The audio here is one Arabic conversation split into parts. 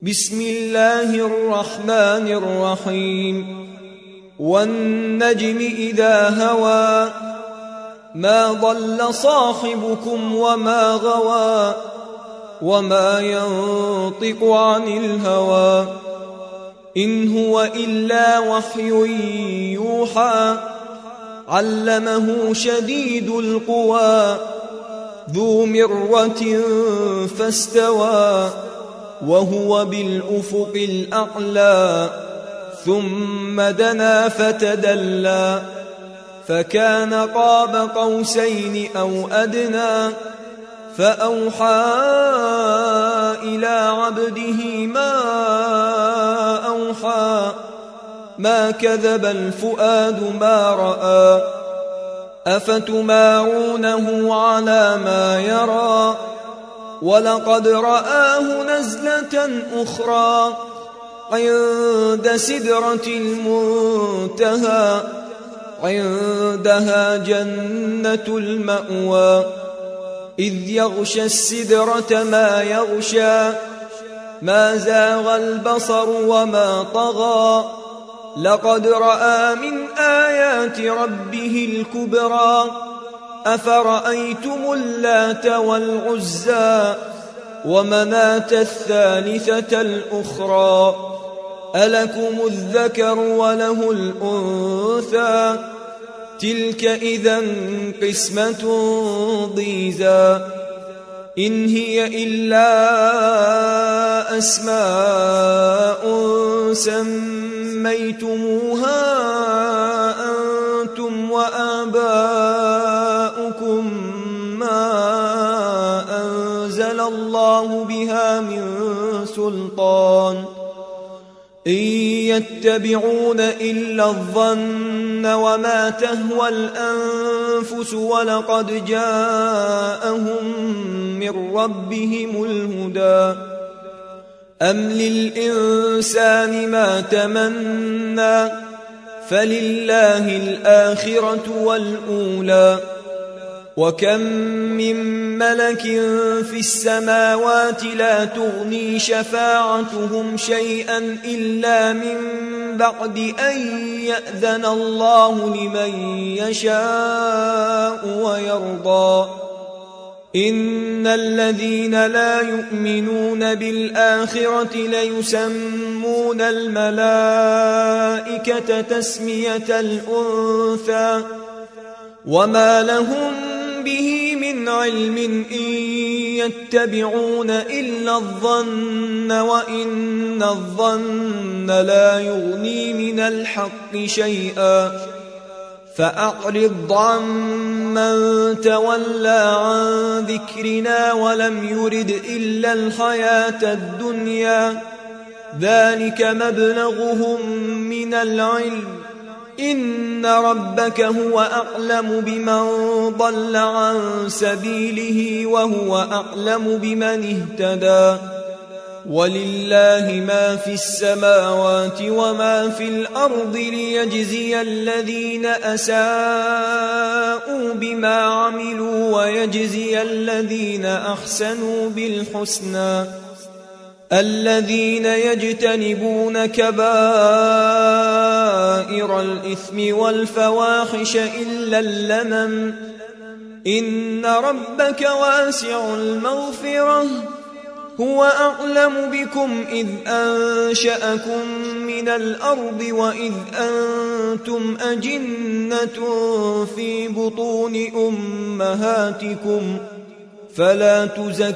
بسم الله الرحمن الرحيم والنجم إذا هوى ما ضل صاحبكم وما غوى وما ينطق عن الهوى إن هو إلا وحي يوحى علمه شديد القوى ذو مرة فاستوى وهو بالأفق الأعلى ثم دنا فتدلى فكان قاب قوسين أو أدنى فأوحى إلى عبده ما أوحى ما كذب الفؤاد ما رأى أفتمارونه على ما يرى ولقد رآه نزلة أخرى عند سدرة المنتهى عندها جنة المأوى إذ يغشى السدرة ما يغشى ما زاغ البصر وما طغى لقد رأى من آيات ربه الكبرى أفرأيتم اللات والعزى ومناة الثالثة الأخرى ألكم الذكر وله الأنثى تلك إذا قسمة ضيزى إن هي إلا أسماء سميتموها أنتم وآباؤكم ما أنزل الله بها من سلطان إن يتبعون إلا الظن وما تهوى الأنفس ولقد جاءهم من ربهم الهدى أم للإنسان ما تمنى فلله الآخرة والأولى وكم من ملك في السماوات لا تغني شفاعتهم شيئا إلا من بعد أن يأذن الله لمن يشاء ويرضى إن الذين لا يؤمنون بالآخرة ليسمون الملائكة تسمية الأنثى وما لهم به من علم إن يتبعون إلا الظن وإن الظن لا يغني من الحق شيئا فأعرض عمن تولى عن ذكرنا ولم يرد إلا الحياة الدنيا ذلك مبلغهم من العلم إن ربك هو أعلم بمن ضل عن سبيله وهو أعلم بمن اهتدى ولله ما في السماوات وما في الأرض ليجزي الذين أساءوا بما عملوا ويجزي الذين أحسنوا بالحسنى الذين يجتنبون كبائر الإثم والفواحش إلا اللمم إن ربك واسع المغفرة هو أعلم بكم إذ أنشأكم من الأرض وإذ أنتم أجنة في بطون أمهاتكم فلا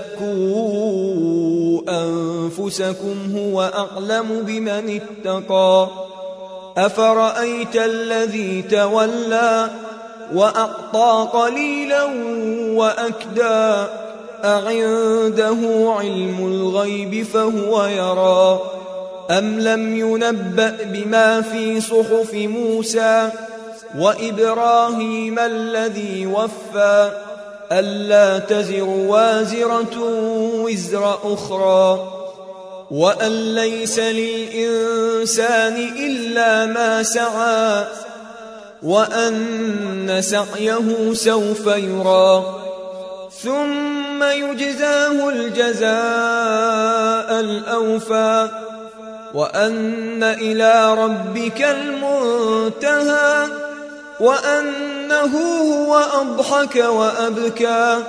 تزكوا أنفسكم هو أعلم بمن اتقى أفرأيت الذي تولى وأعطى قليلا وأكدى أعنده علم الغيب فهو يرى أم لم ينبأ بما في صحف موسى وإبراهيم الذي وفى ألا تزر وازرة وزر أخرى وأن ليس للإنسان إلا ما سعى وأن سعيه سوف يرى ثم ثم يجزاه الجزاء الأوفى وأن إلى ربك المنتهى وأنه هو أضحك وأبكى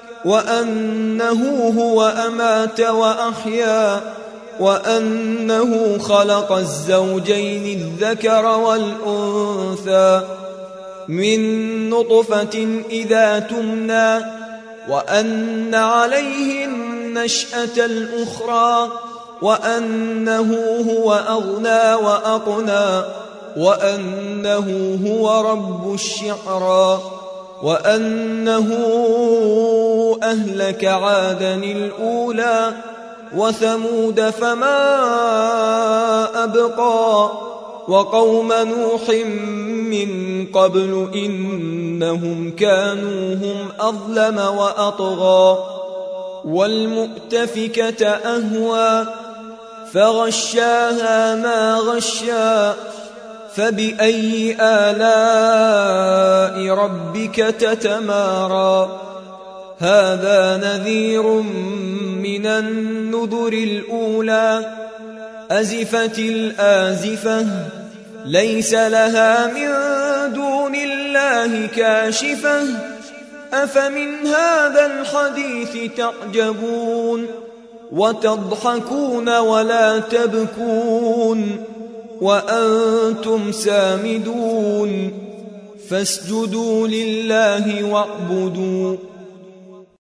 وأنه هو أمات وأحيا وأنه خلق الزوجين الذكر والأنثى من نطفة إذا تمنى وأن عليه النشأة الأخرى وأنه هو أغنى وأقنى وأنه هو رب الشعرى وأنه أهلك عادا الأولى وثمود فما أبقى وقوم نوح من قبل إنهم كانوا هم أظلم وأطغى والمؤتفكة أهوى فغشاها ما غشا فبأي آلاء ربك تتمارى هذا نذير من النذر الأولى أزفت الآزفة ليس لها من دون الله كاشفة أفمن هذا الحديث تعجبون وتضحكون ولا تبكون وأنتم سامدون فاسجدوا لله واعبدوا